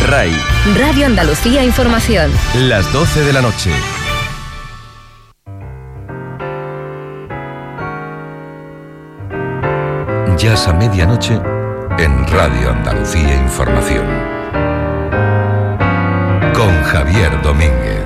RAI. Radio Andalucía Información. Las 12 de la noche. Jazz a medianoche en Radio Andalucía Información. Con Javier Domínguez.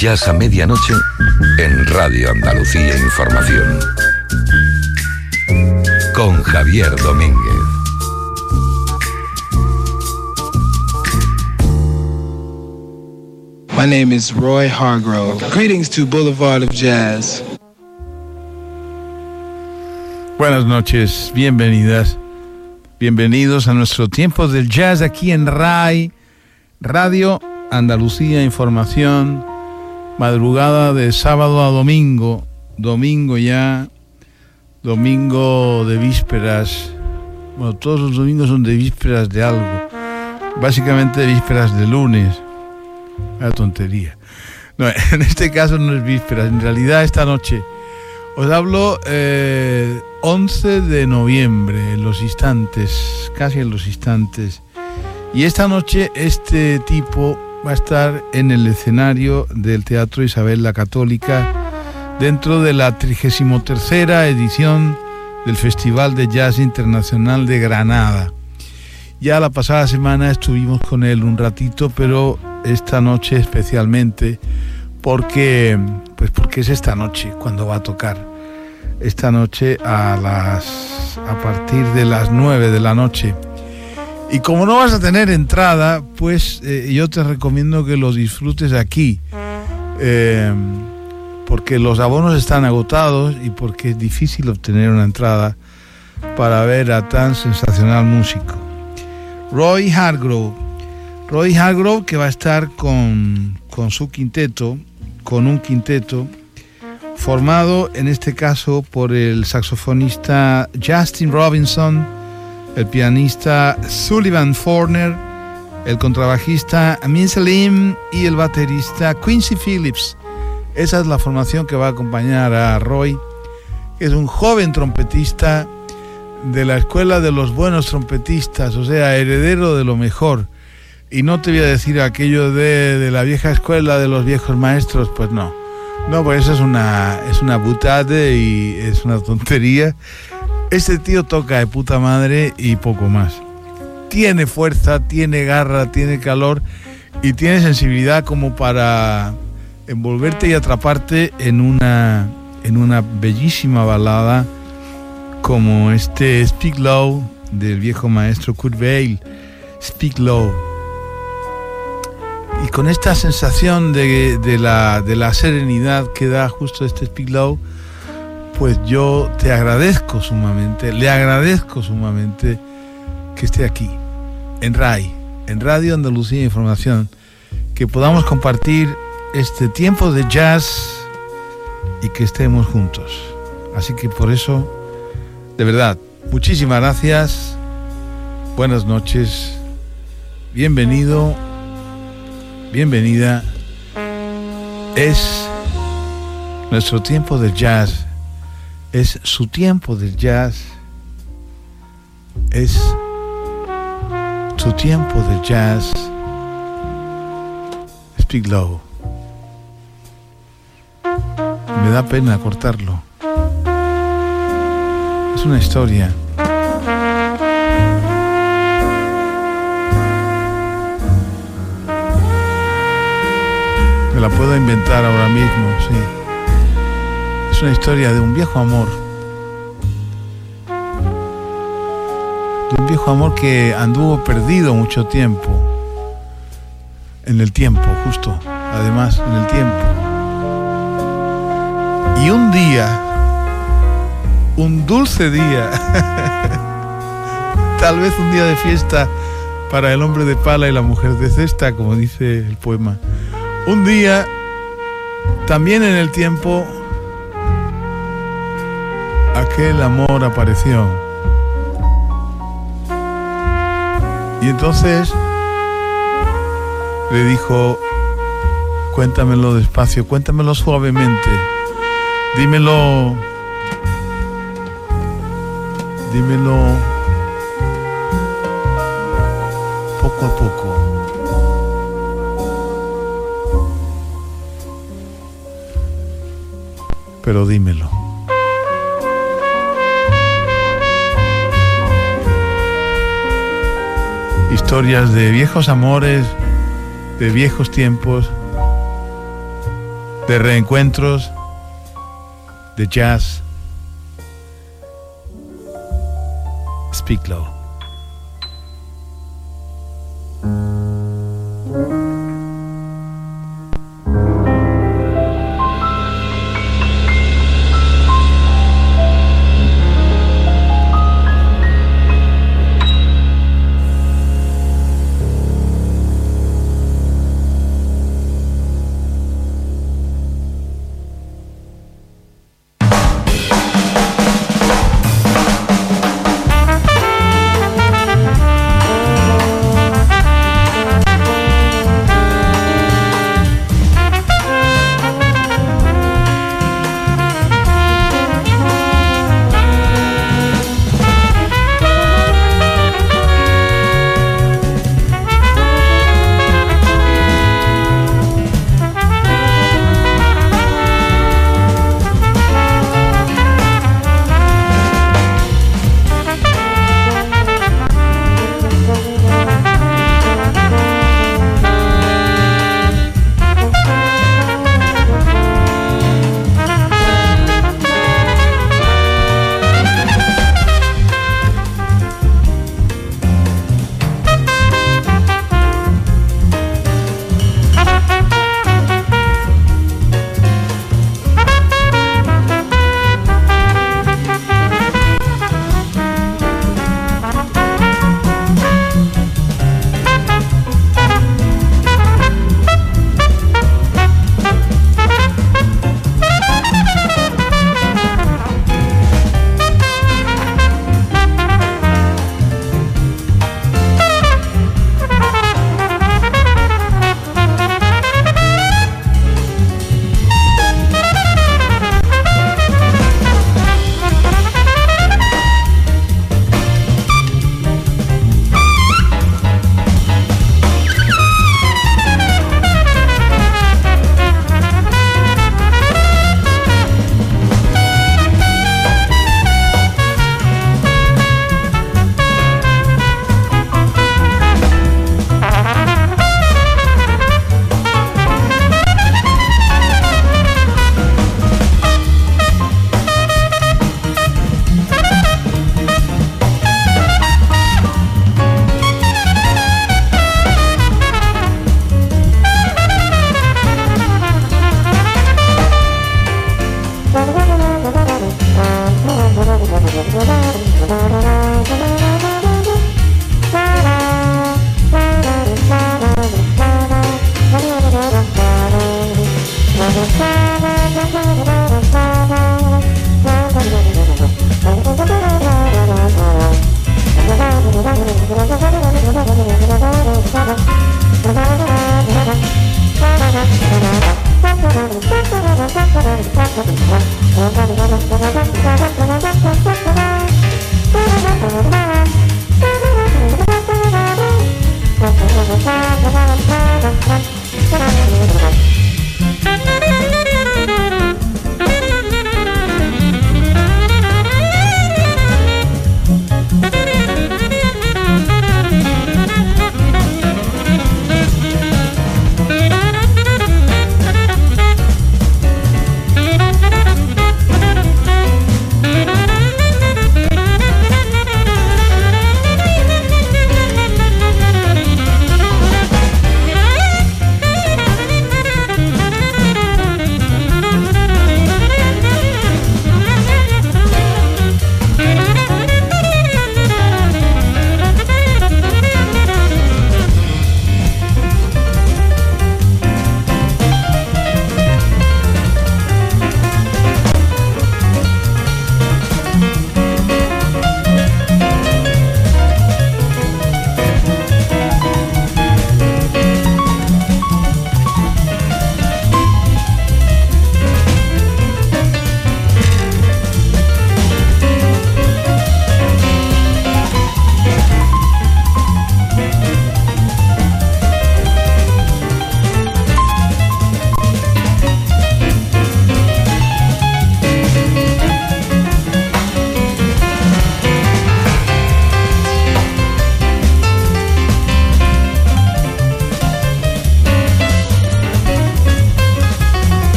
Jazz a medianoche en Radio Andalucía Información. Con Javier Domínguez. My name is Roy Hargrove. Greetings to Boulevard of Jazz. Buenas noches, bienvenidas, bienvenidos a nuestro tiempo del jazz aquí en RAI, Radio Andalucía Información, madrugada de sábado a domingo, domingo de vísperas, bueno, todos los domingos son de vísperas de algo, básicamente de vísperas de lunes, una tontería. No, en este caso no es vísperas, en realidad esta noche os hablo 11 de noviembre, en los instantes, casi en los instantes. Y esta noche este tipo va a estar en el escenario del Teatro Isabel la Católica dentro de la 33ª edición del Festival de Jazz Internacional de Granada. Ya la pasada semana estuvimos con él un ratito, pero esta noche especialmente porque es esta noche cuando va a tocar. Esta noche a partir de las 9 de la noche. Y como no vas a tener entrada, pues yo te recomiendo que lo disfrutes aquí. Porque los abonos están agotados y porque es difícil obtener una entrada para ver a tan sensacional músico. Roy Hargrove, que va a estar con su quinteto, con un quinteto formado en este caso por el saxofonista Justin Robinson, el pianista Sullivan Forner, el contrabajista Amin Salim y el baterista Quincy Phillips. Esa es la formación que va a acompañar a Roy, que es un joven trompetista de la escuela de los buenos trompetistas, o sea, heredero de lo mejor. Y no te voy a decir aquello de la vieja escuela de los viejos maestros, pues no. No, pues eso es una butade y es una tontería. Este tío toca de puta madre y poco más. Tiene fuerza, tiene garra, tiene calor y tiene sensibilidad como para envolverte y atraparte en una bellísima balada como este Speak Low del viejo maestro Kurt Weill. Speak Low. Y con esta sensación de la serenidad que da justo este Speak Low, pues yo le agradezco sumamente que esté aquí, en RAI, en Radio Andalucía Información, que podamos compartir este tiempo de jazz y que estemos juntos. Así que por eso, de verdad, muchísimas gracias, buenas noches, bienvenido. Bienvenida. Es nuestro tiempo del jazz. Es su tiempo del jazz. Es su tiempo del jazz. Speak Low. Me da pena cortarlo. Es una historia. La puedo inventar ahora mismo, sí. Es una historia de un viejo amor. De un viejo amor que anduvo perdido mucho tiempo. En el tiempo, justo. Además, en el tiempo. Y un día, un dulce día, tal vez un día de fiesta para el hombre de pala y la mujer de cesta, como dice el poema. Un día, también en el tiempo, aquel amor apareció. Y entonces le dijo, cuéntamelo despacio, cuéntamelo suavemente, dímelo poco a poco. Pero dímelo. Historias de viejos amores, de viejos tiempos, de reencuentros, de jazz. Speak Low.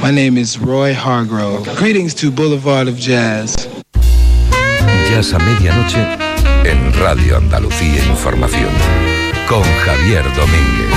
My name is Roy Hargrove. Greetings to Boulevard of Jazz. Jazz a medianoche en Radio Andalucía Información con Javier Domínguez.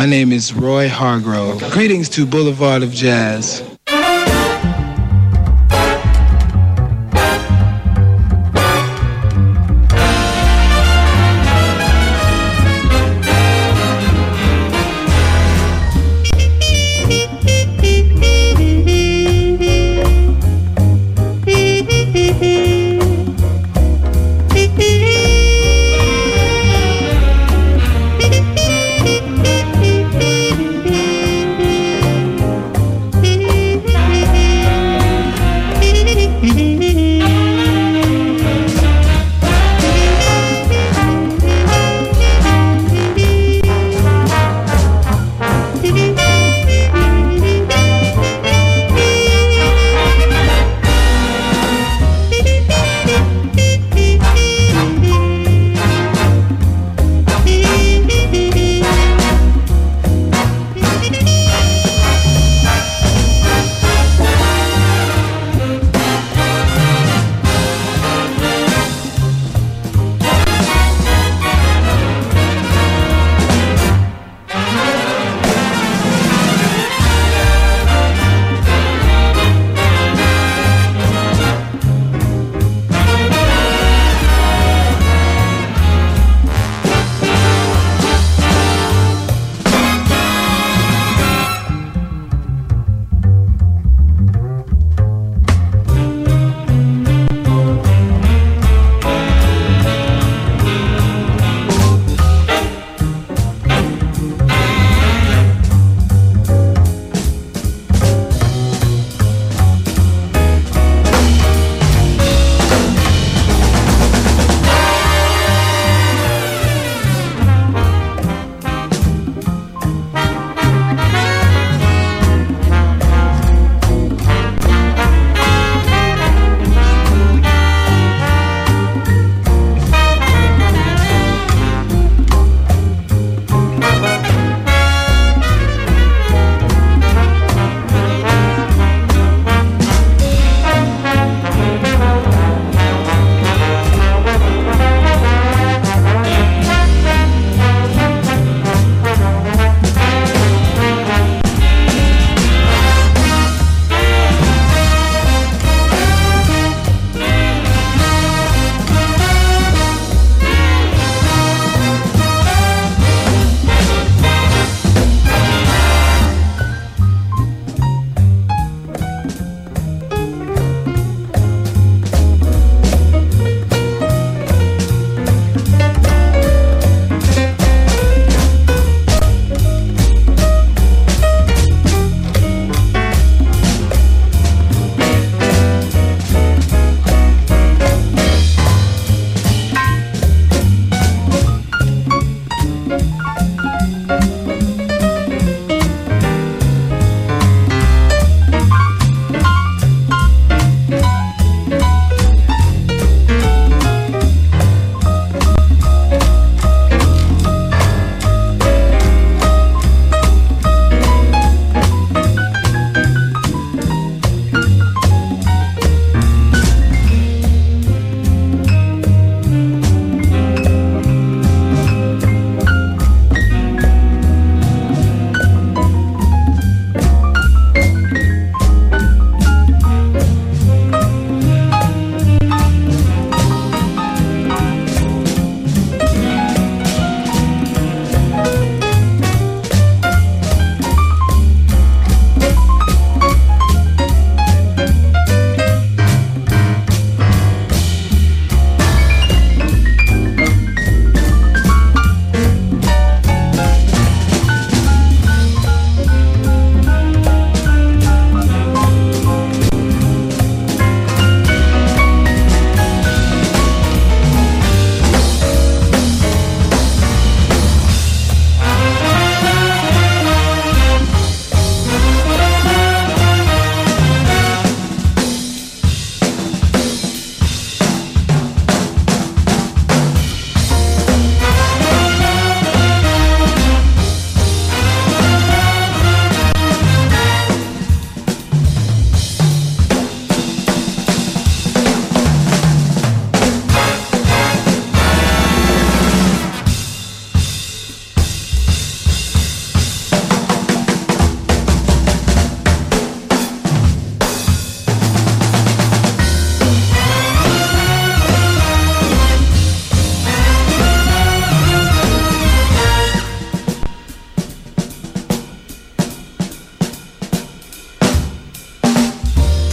My name is Roy Hargrove. Greetings to Boulevard of Jazz.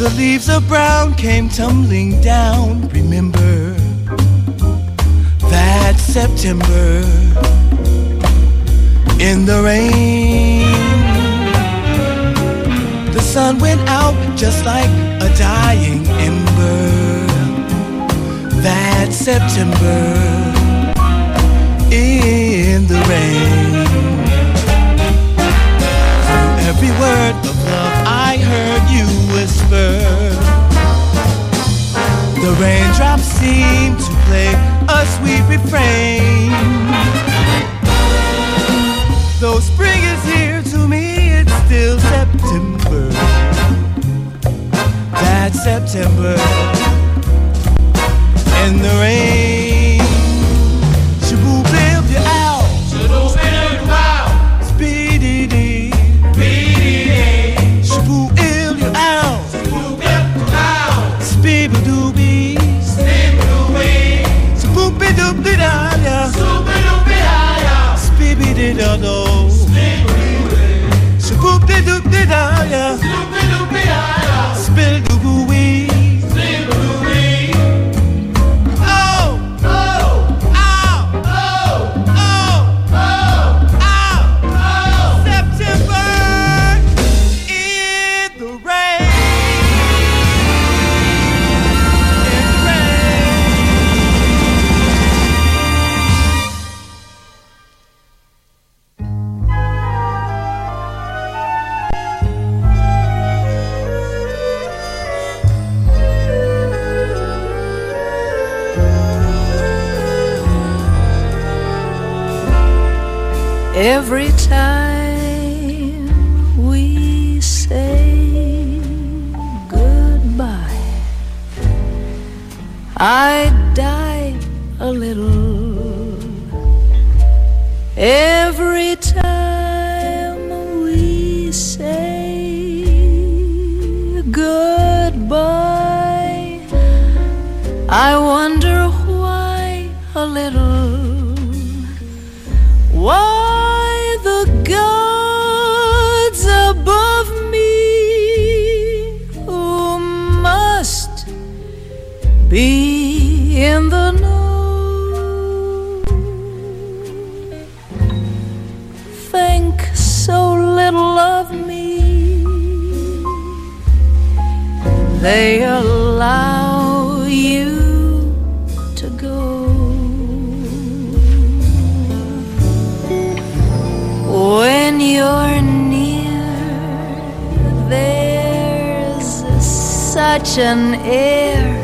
The leaves of brown came tumbling down. Remember that September in the rain. The sun went out just like a dying ember. That September in the rain. Through every word of love I heard you whisper. The raindrops seem to play a sweet refrain. Though spring is here, to me it's still September. That September in the rain. Shaboo build you out. Shaboo build you out. Speedy dee. Speedy dee. Shaboo build you out. Shaboo build you out. Speedy doobie. Speedy doobie. Shaboo be doobie da ya. Shaboo doobie da ya. Speedy dee da do. Speedy doobie. Shaboo be doobie da ya. Shaboo doobie da ya. Speedy doobie. Every time we say goodbye, I die a little. Every time we say goodbye, I wonder why a little. Why? The gods above me, who must be in the know, think so little of me, they allow you to go. When you're near, there's such an air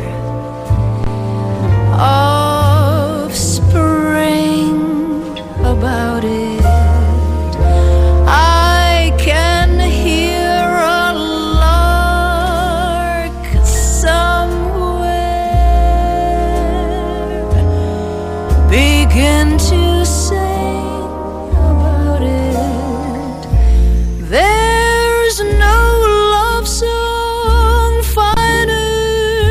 of spring about it. I can hear a lark somewhere begin to sing about it. There's no love song finer,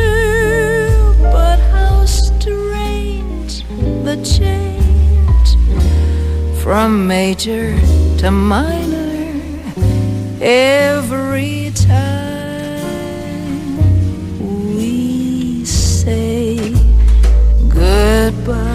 but how strange the change from major to minor every time we say goodbye.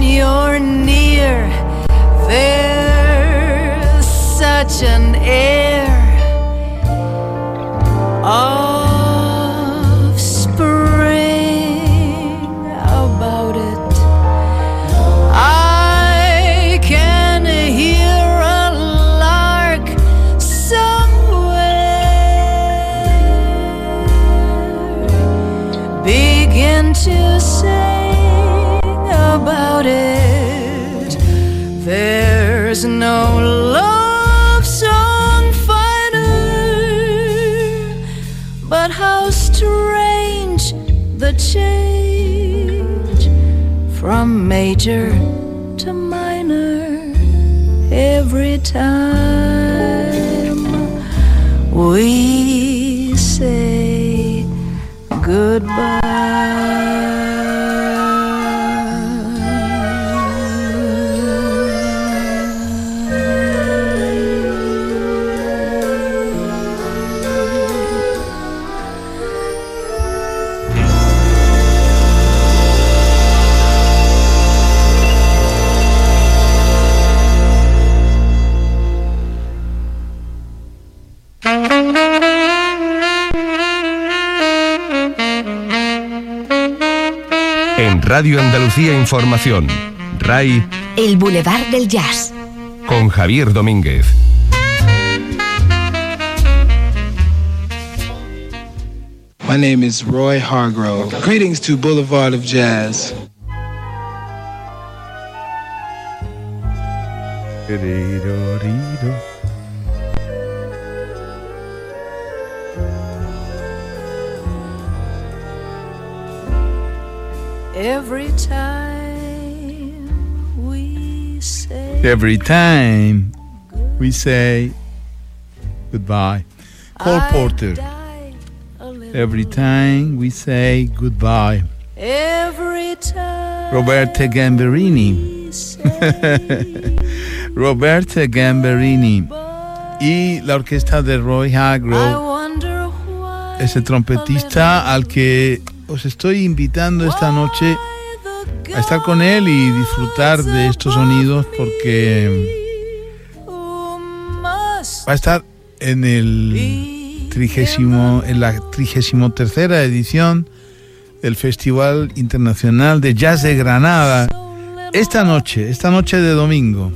you're near, there's such an air of spring about it. I can hear a lark somewhere begin to sing about it. There's no love song finer, but how strange the change from major to minor every time we say goodbye. En Radio Andalucía Información, RAI, El Boulevard del Jazz, con Javier Domínguez. My name is Roy Hargrove. Greetings to Boulevard of Jazz. Every time we say Every time we say goodbye. Cole Porter. Every time we say goodbye. Every time Roberta Gamberini. Roberta Gamberini. Y la orquesta de Roy Hargrove, wonder why ese trompetista al que os estoy invitando esta noche a estar con él y disfrutar de estos sonidos, porque va a estar en la 33ª edición del Festival Internacional de Jazz de Granada. Esta noche de domingo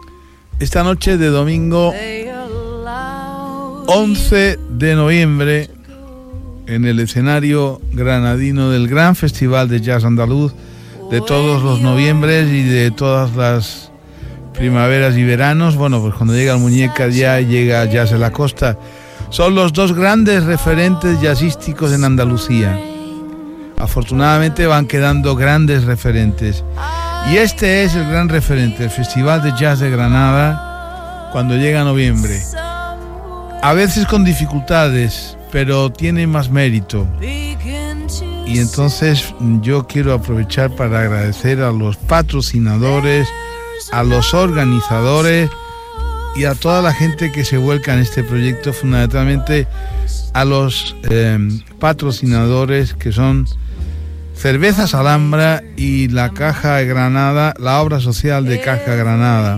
11 de noviembre, en el escenario granadino del Gran Festival de Jazz Andaluz, de todos los noviembres y de todas las primaveras y veranos. Bueno, pues cuando llega el Muñeca ya llega Jazz en la Costa. Son los dos grandes referentes jazzísticos en Andalucía. Afortunadamente van quedando grandes referentes. Y este es el gran referente, el Festival de Jazz de Granada, cuando llega noviembre. A veces con dificultades, pero tiene más mérito. Y entonces yo quiero aprovechar para agradecer a los patrocinadores, a los organizadores y a toda la gente que se vuelca en este proyecto, fundamentalmente a los patrocinadores, que son Cervezas Alhambra y la Caja de Granada, la obra social de Caja Granada.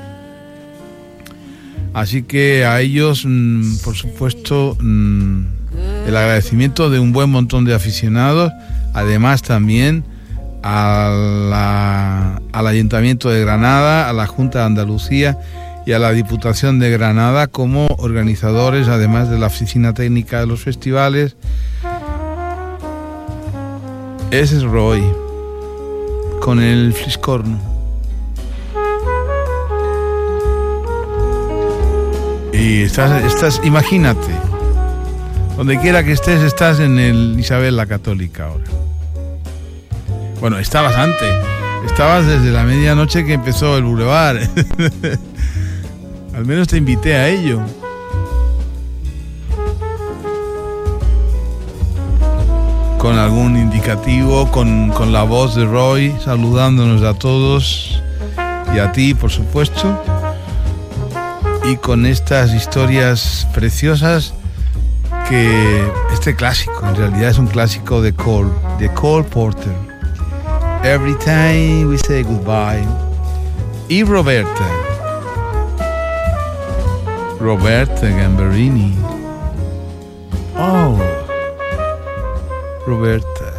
Así que a ellos, por supuesto, el agradecimiento de un buen montón de aficionados, además también al Ayuntamiento de Granada, a la Junta de Andalucía y a la Diputación de Granada como organizadores, además de la oficina técnica de los festivales. Ese es Roy, con el fliscorno. Y estás, imagínate, donde quiera que estés, estás en el Isabel la Católica ahora. Bueno, estabas antes, estabas desde la medianoche que empezó el Boulevard. Al menos te invité a ello. Con algún indicativo, con la voz de Roy, saludándonos a todos y a ti, por supuesto. Y con estas historias preciosas, que este clásico, en realidad es un clásico de Cole Porter. Every Time We Say Goodbye. Y Roberta Gambarini. Oh, Roberta.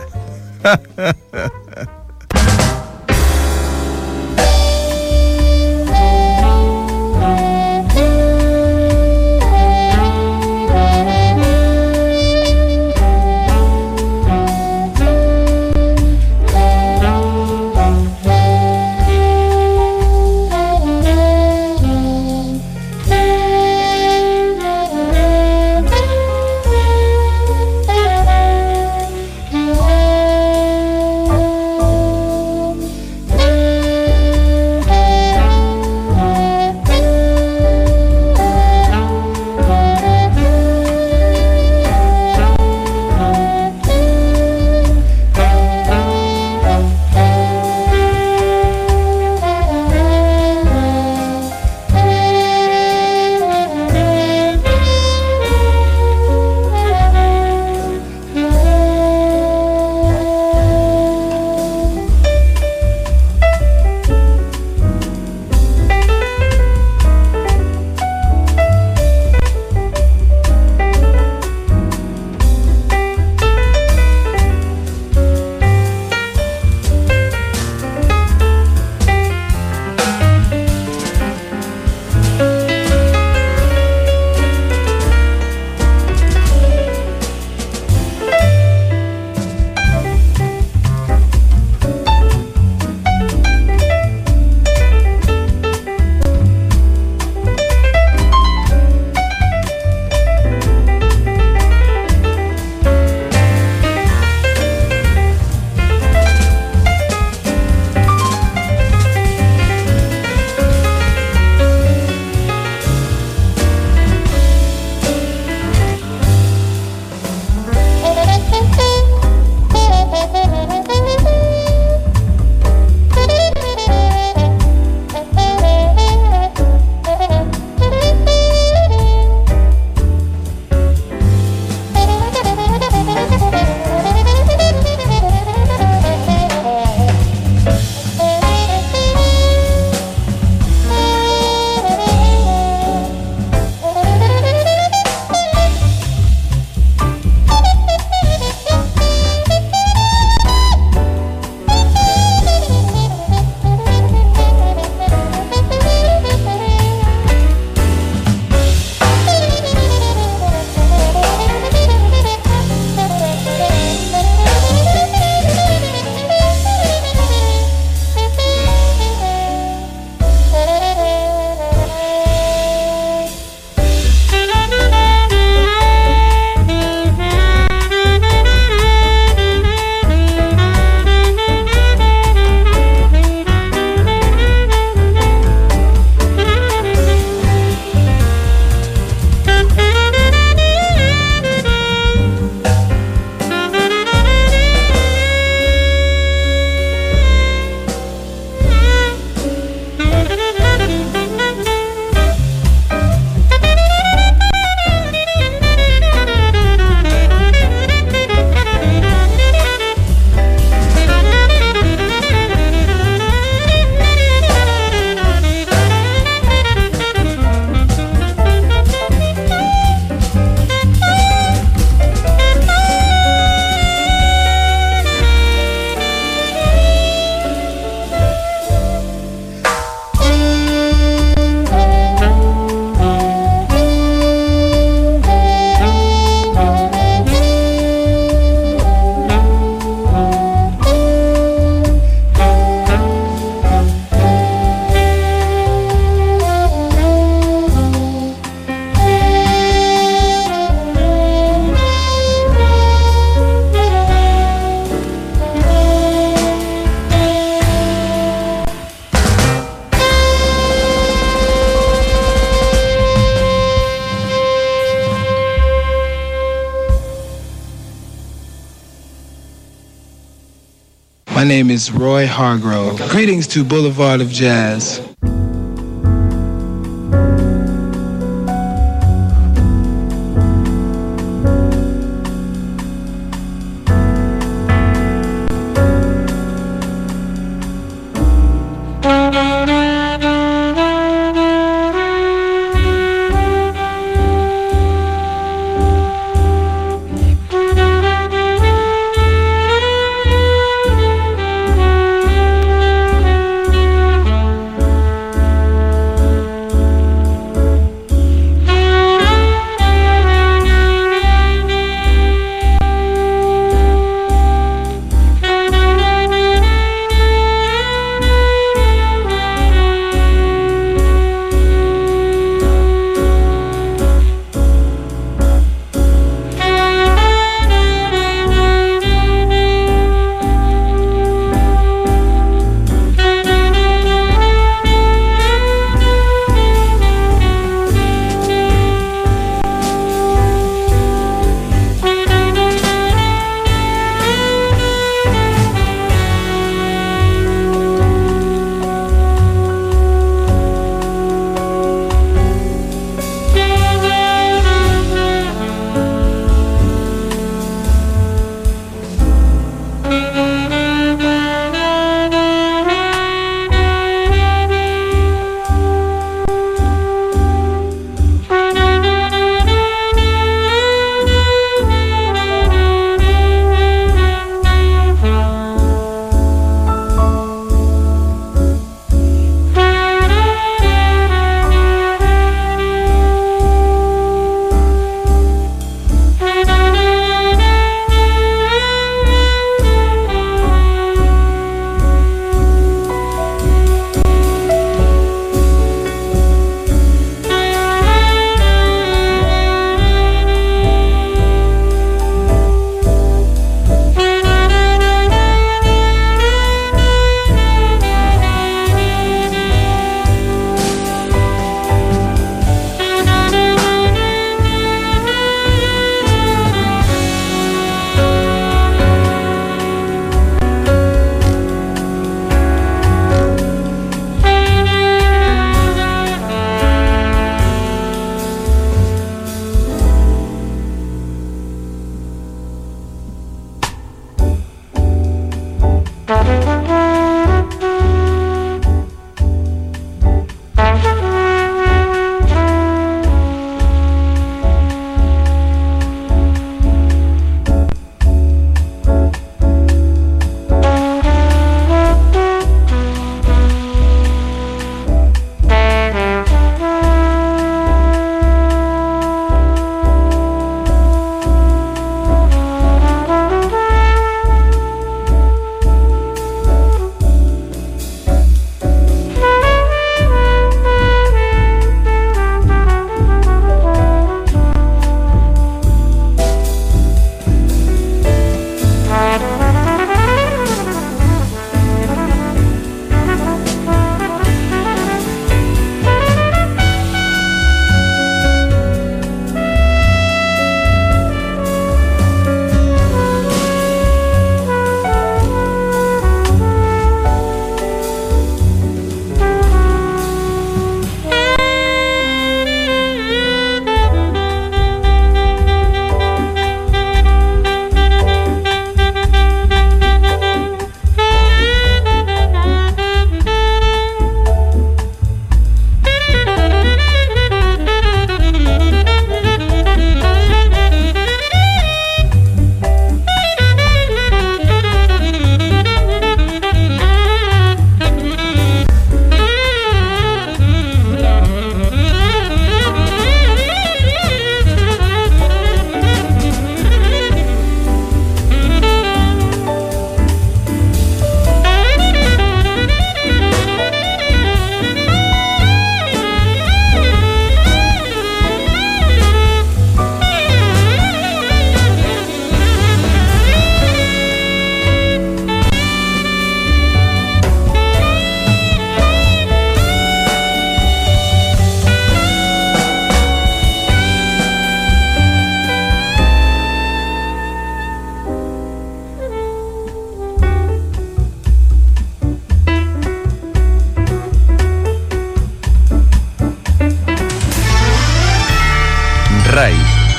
My name is Roy Hargrove. Greetings to Boulevard of Jazz.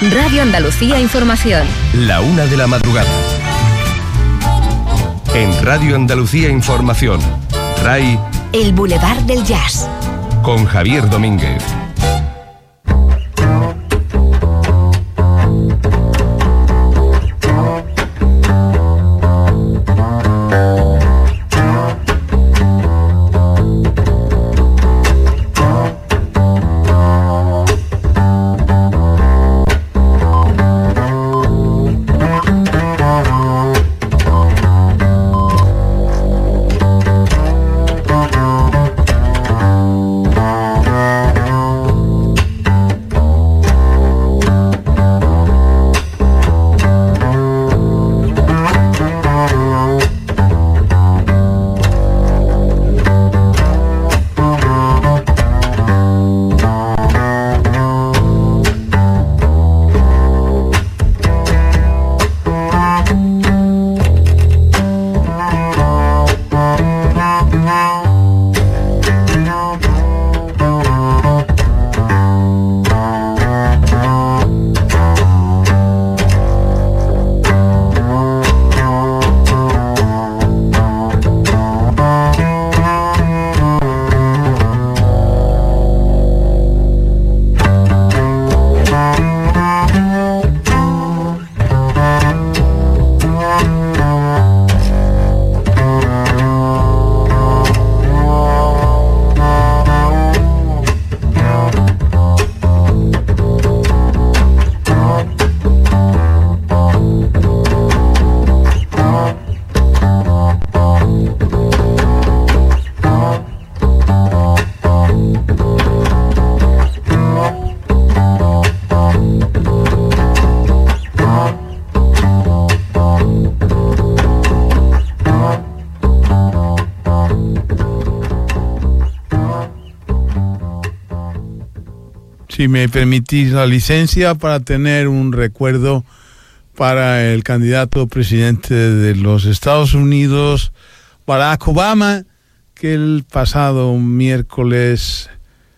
Radio Andalucía Información. La 1 de la madrugada. En Radio Andalucía Información, RAI, El Boulevard del Jazz. con Javier Domínguez. Si me permitís la licencia para tener un recuerdo para el candidato presidente de los Estados Unidos, Barack Obama, que el pasado miércoles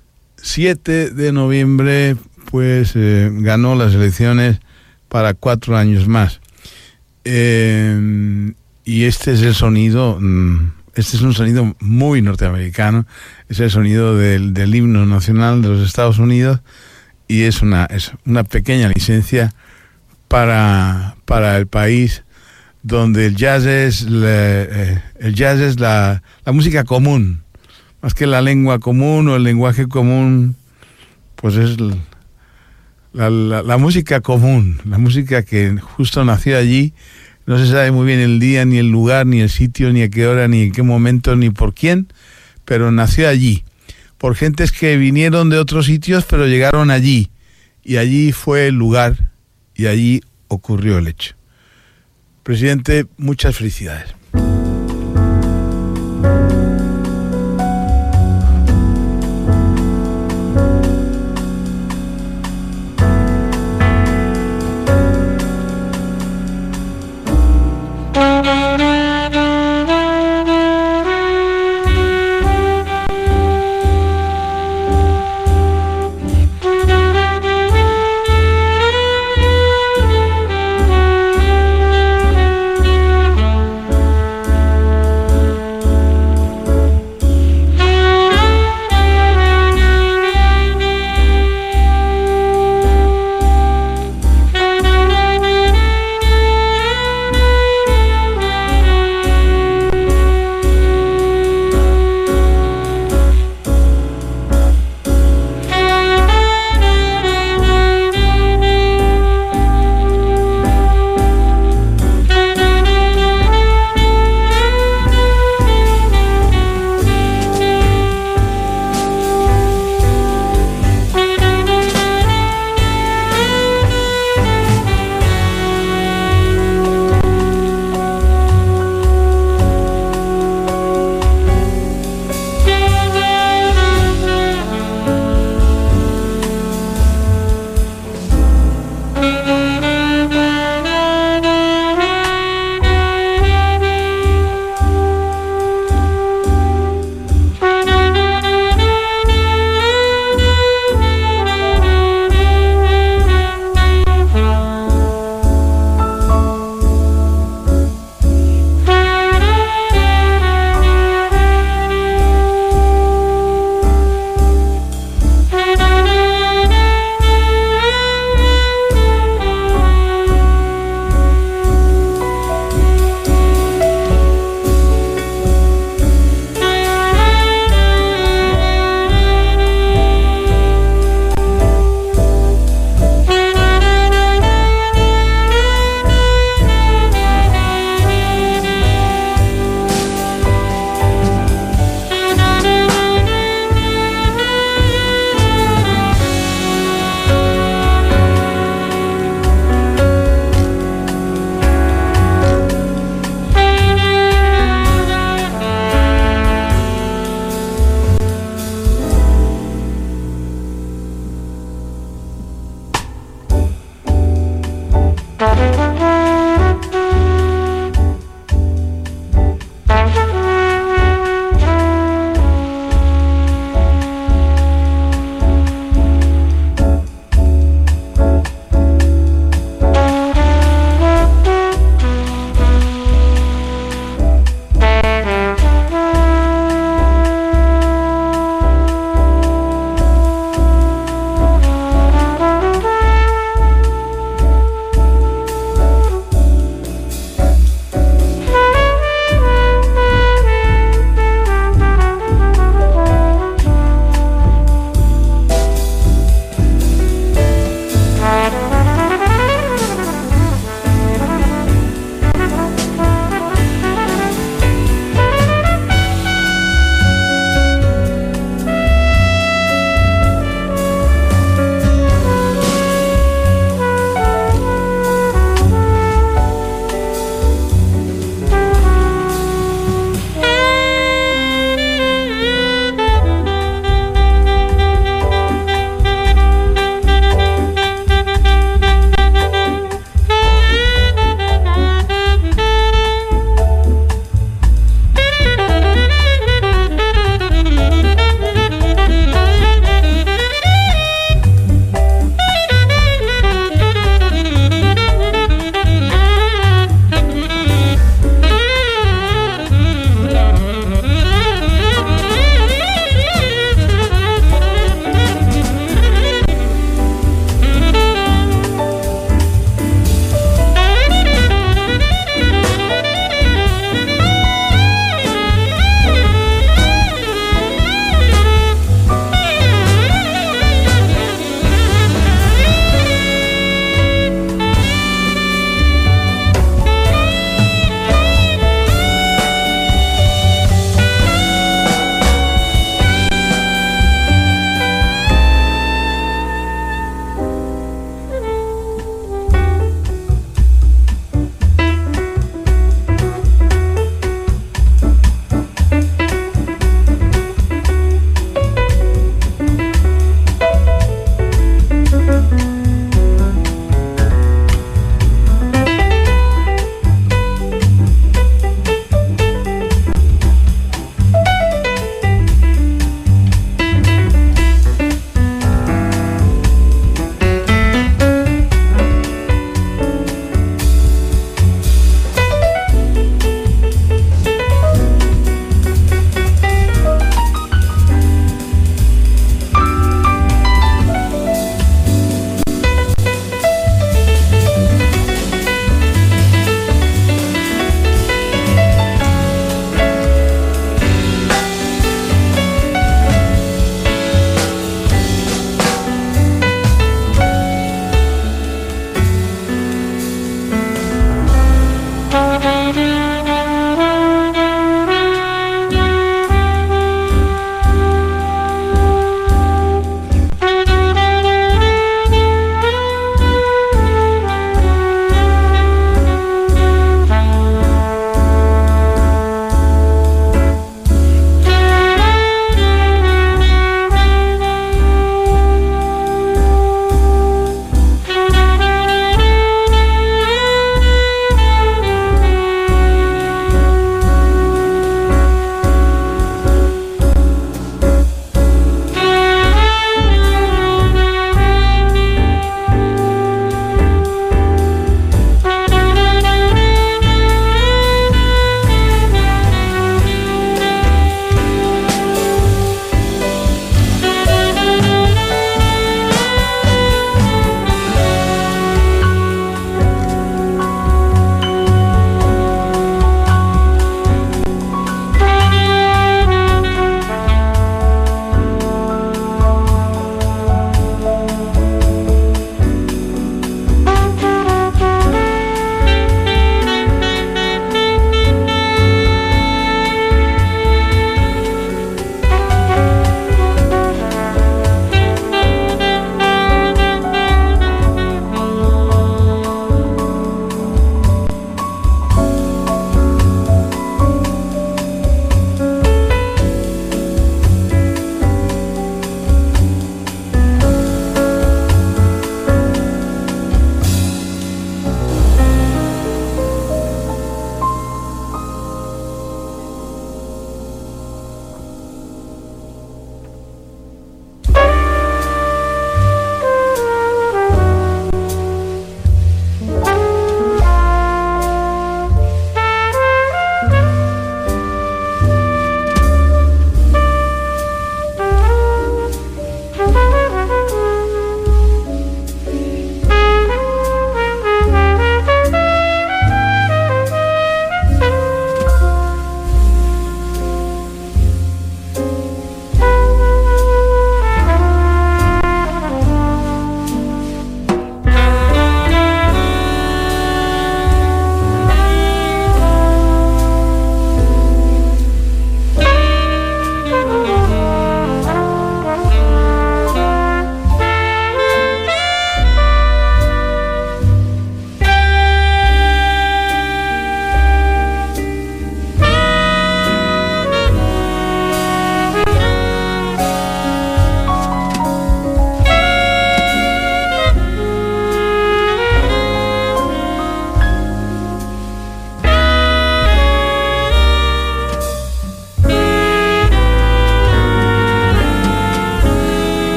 7 de noviembre pues ganó las elecciones para 4 años más. Y este es el sonido, este es un sonido muy norteamericano, es el sonido del himno nacional de los Estados Unidos, y es una pequeña licencia para el país donde el jazz es la música común, más que la lengua común o el lenguaje común, pues es la música común, la música que justo nació allí. No se sabe muy bien el día, ni el lugar, ni el sitio, ni a qué hora, ni en qué momento, ni por quién, pero nació allí, por gentes que vinieron de otros sitios, pero llegaron allí, y allí fue el lugar, y allí ocurrió el hecho. Presidente, muchas felicidades.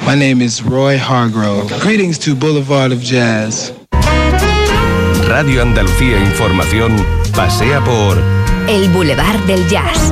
My name is Roy Hargrove. Greetings to Boulevard of Jazz. Radio Andalucía Información pasea por El Boulevard del Jazz.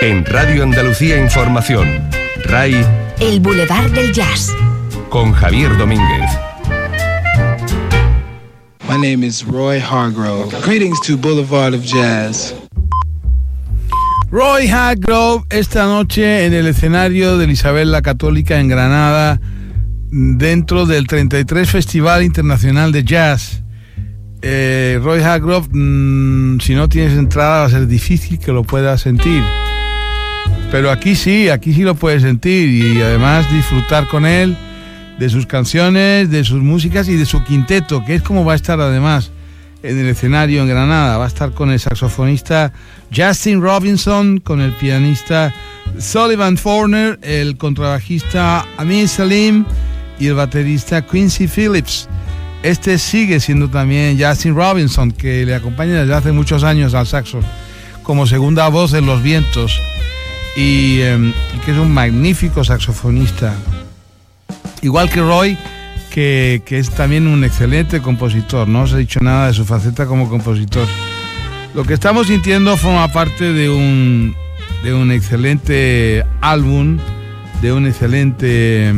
En Radio Andalucía Información, RAI, El Boulevard del Jazz. con Javier Domínguez. My name is Roy Hargrove. Greetings to Boulevard of Jazz. Roy Hargrove esta noche en el escenario de Isabel la Católica en Granada, dentro del 33 Festival Internacional de Jazz. Roy Hargrove, si no tienes entrada va a ser difícil que lo puedas sentir, pero aquí sí lo puedes sentir y además disfrutar con él de sus canciones, de sus músicas y de su quinteto, que es como va a estar además en el escenario en Granada. Va a estar con el saxofonista Justin Robinson, con el pianista Sullivan Forner, el contrabajista Amin Salim y el baterista Quincy Phillips. Este sigue siendo también Justin Robinson, que le acompaña desde hace muchos años al saxo como segunda voz en Los Vientos y que es un magnífico saxofonista, igual que Roy, que es también un excelente compositor. No os he dicho nada de su faceta como compositor. Lo que estamos sintiendo forma parte de un excelente álbum, de un excelente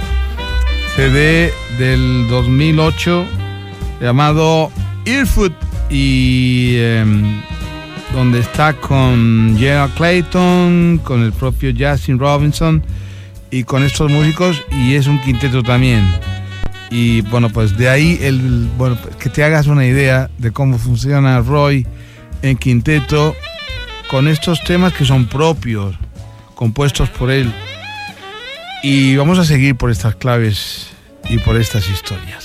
CD del 2008 llamado Earfoot, y donde está con Gerald Clayton, con el propio Justin Robinson y con estos músicos, y es un quinteto también. Y bueno, pues de ahí que te hagas una idea de cómo funciona Roy en quinteto, con estos temas que son propios, compuestos por él. Y vamos a seguir por estas claves y por estas historias.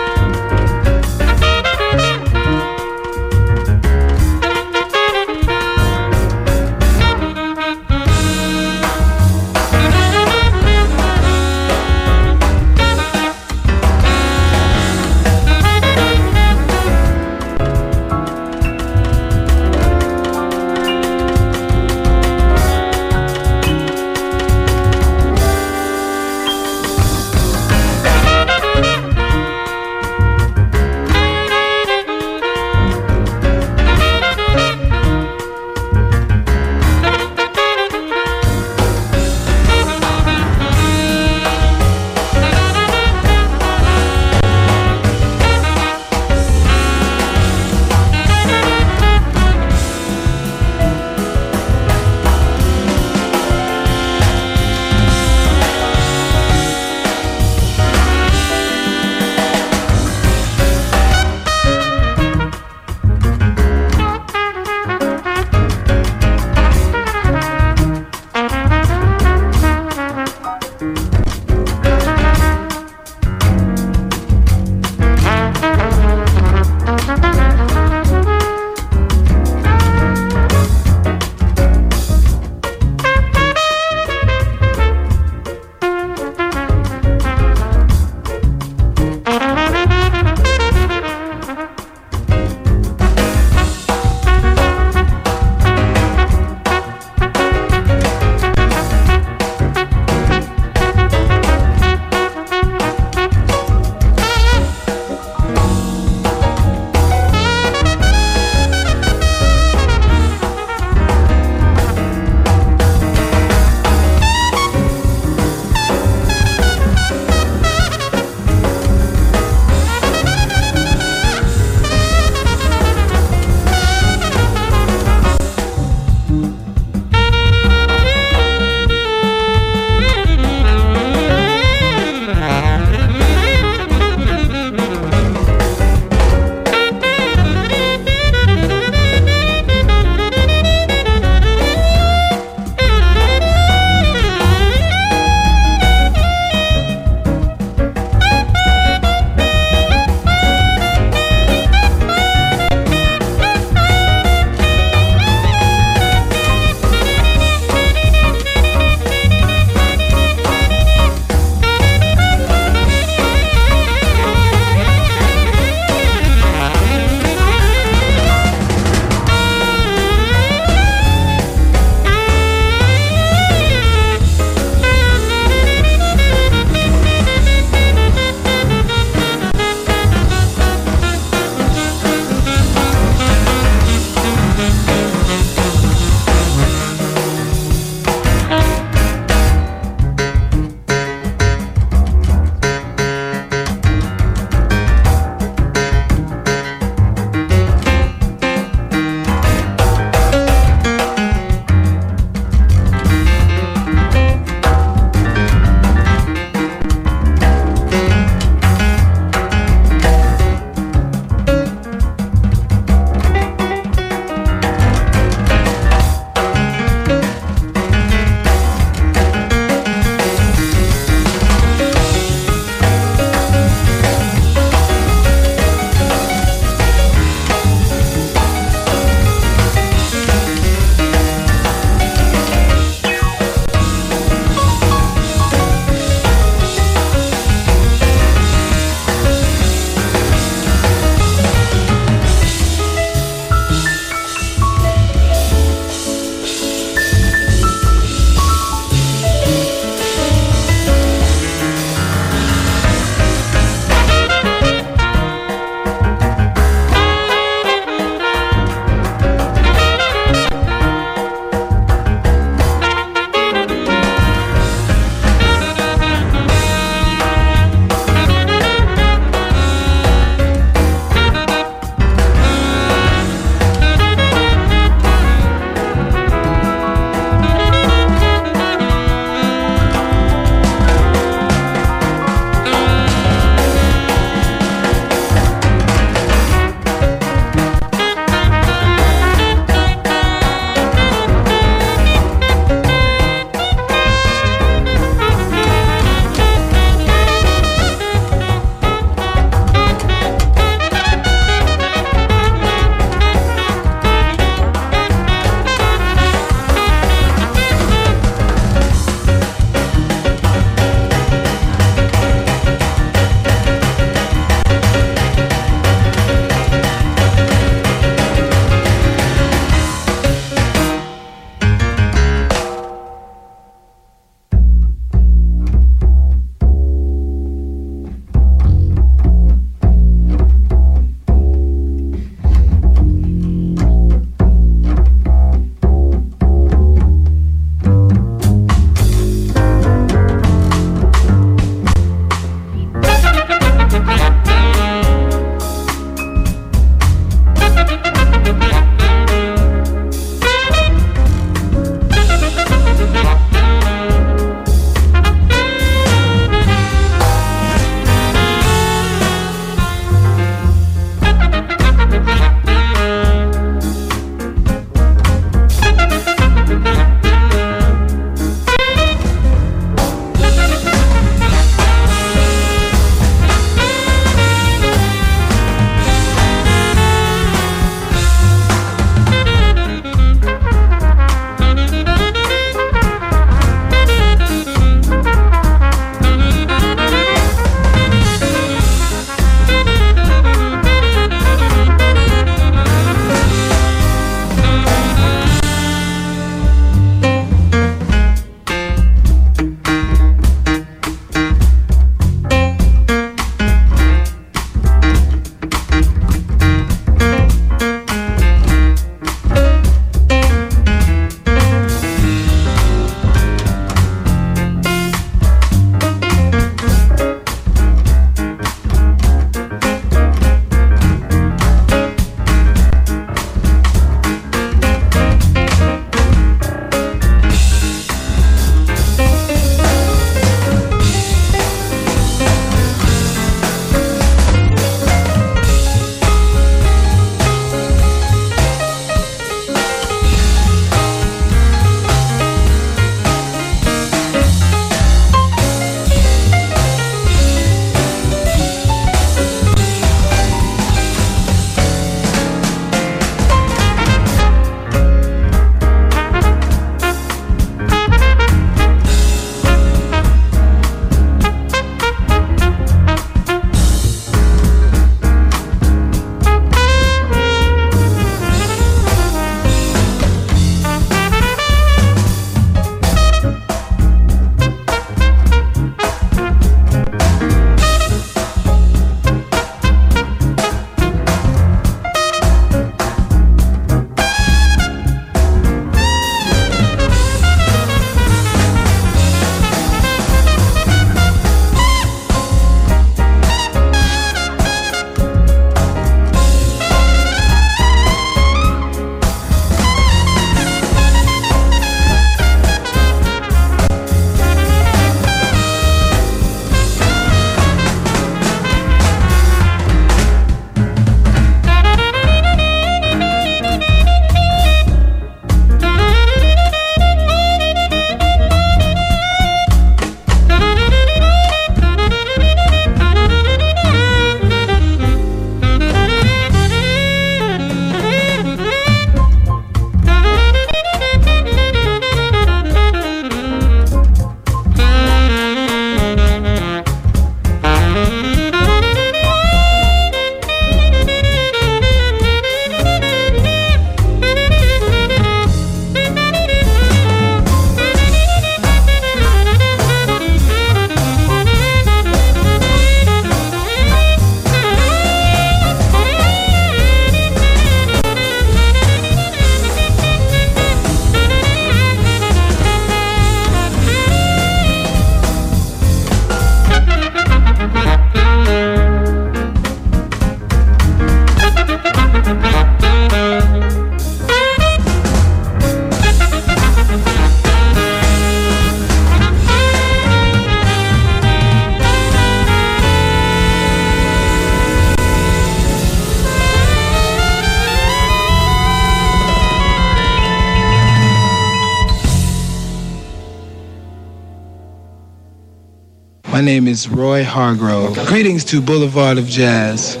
name is Roy Hargrove. Greetings to Boulevard of Jazz.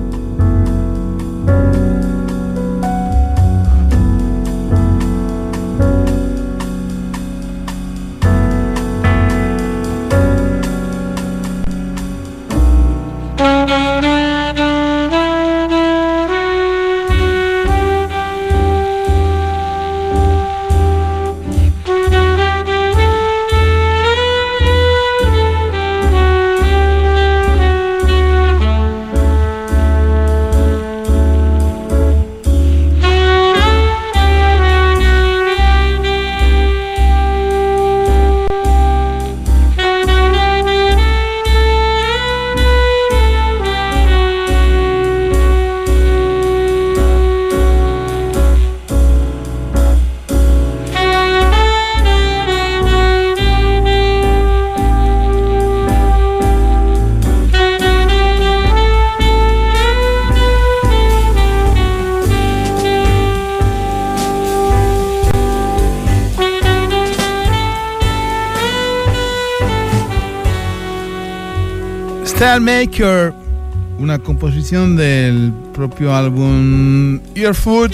Starmaker, una composición del propio álbum Earfoot.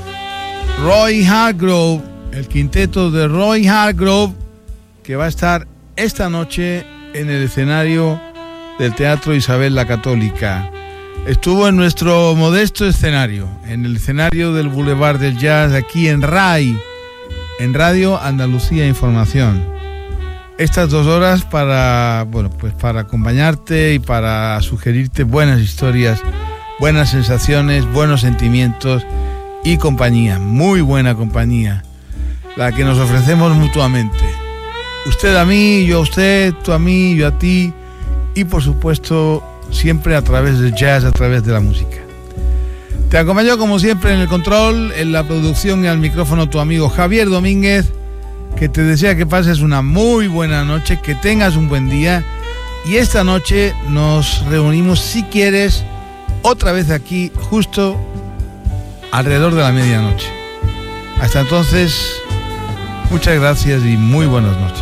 Roy Hargrove, el quinteto de Roy Hargrove, que va a estar esta noche en el escenario del Teatro Isabel la Católica. Estuvo en nuestro modesto escenario, en el escenario del Boulevard del Jazz, aquí en RAI, en Radio Andalucía Información. Estas 2 horas para acompañarte y para sugerirte buenas historias, buenas sensaciones, buenos sentimientos y compañía, muy buena compañía, la que nos ofrecemos mutuamente. Usted a mí, yo a usted, tú a mí, yo a ti, y por supuesto siempre a través del jazz, a través de la música. Te acompañó como siempre en el control, en la producción y al micrófono tu amigo Javier Domínguez, que te desea que pases una muy buena noche, que tengas un buen día, y esta noche nos reunimos, si quieres, otra vez aquí, justo alrededor de la medianoche. Hasta entonces, muchas gracias y muy buenas noches.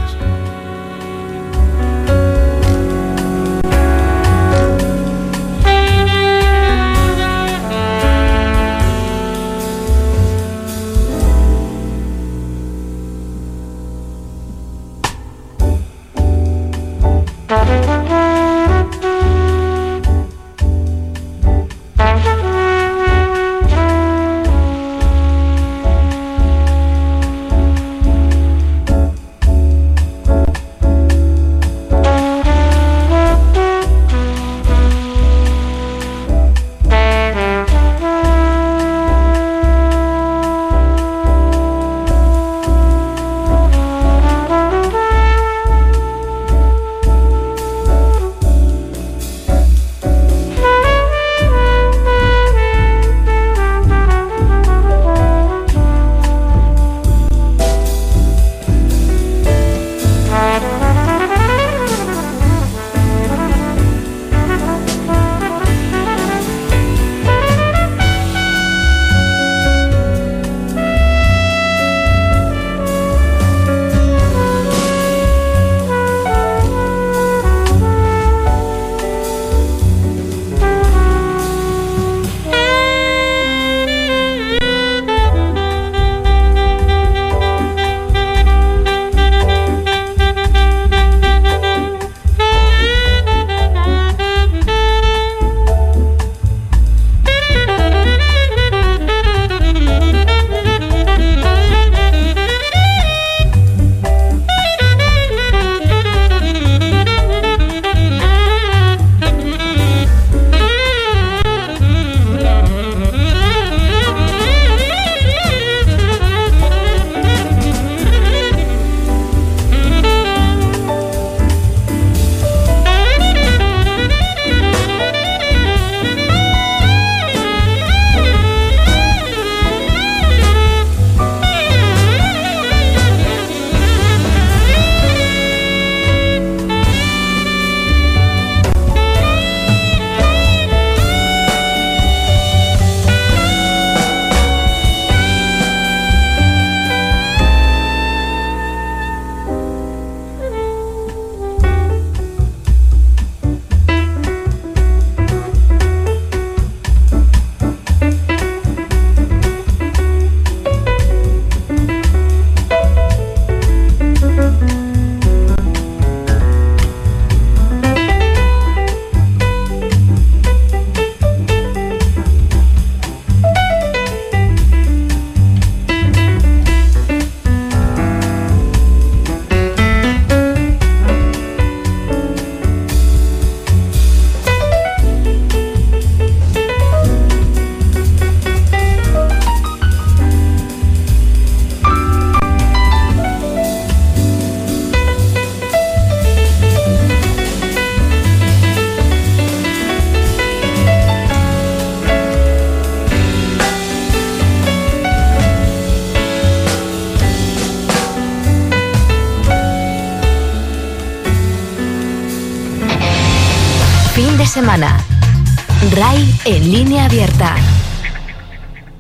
semana. RAI en línea abierta.